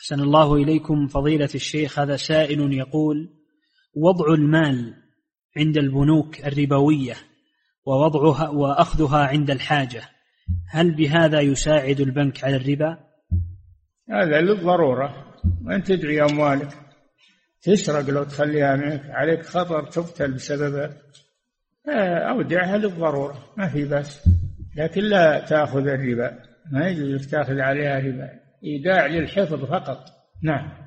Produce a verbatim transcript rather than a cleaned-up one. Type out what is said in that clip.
أحسن الله إليكم فضيلة الشيخ. هذا سائل يقول: وضع المال عند البنوك الربوية ووضعها وأخذها عند الحاجة، هل بهذا يساعد البنك على الربا؟ هذا للضرورة، وأنت تدعي أموالك تسرق لو تخليها منك، عليك خطر تقتل بسببها، أودعها للضرورة ما في بس، لكن لا تأخذ الربا، ما يجوز تأخذ عليها ربا، إيداع للحفظ فقط. نعم.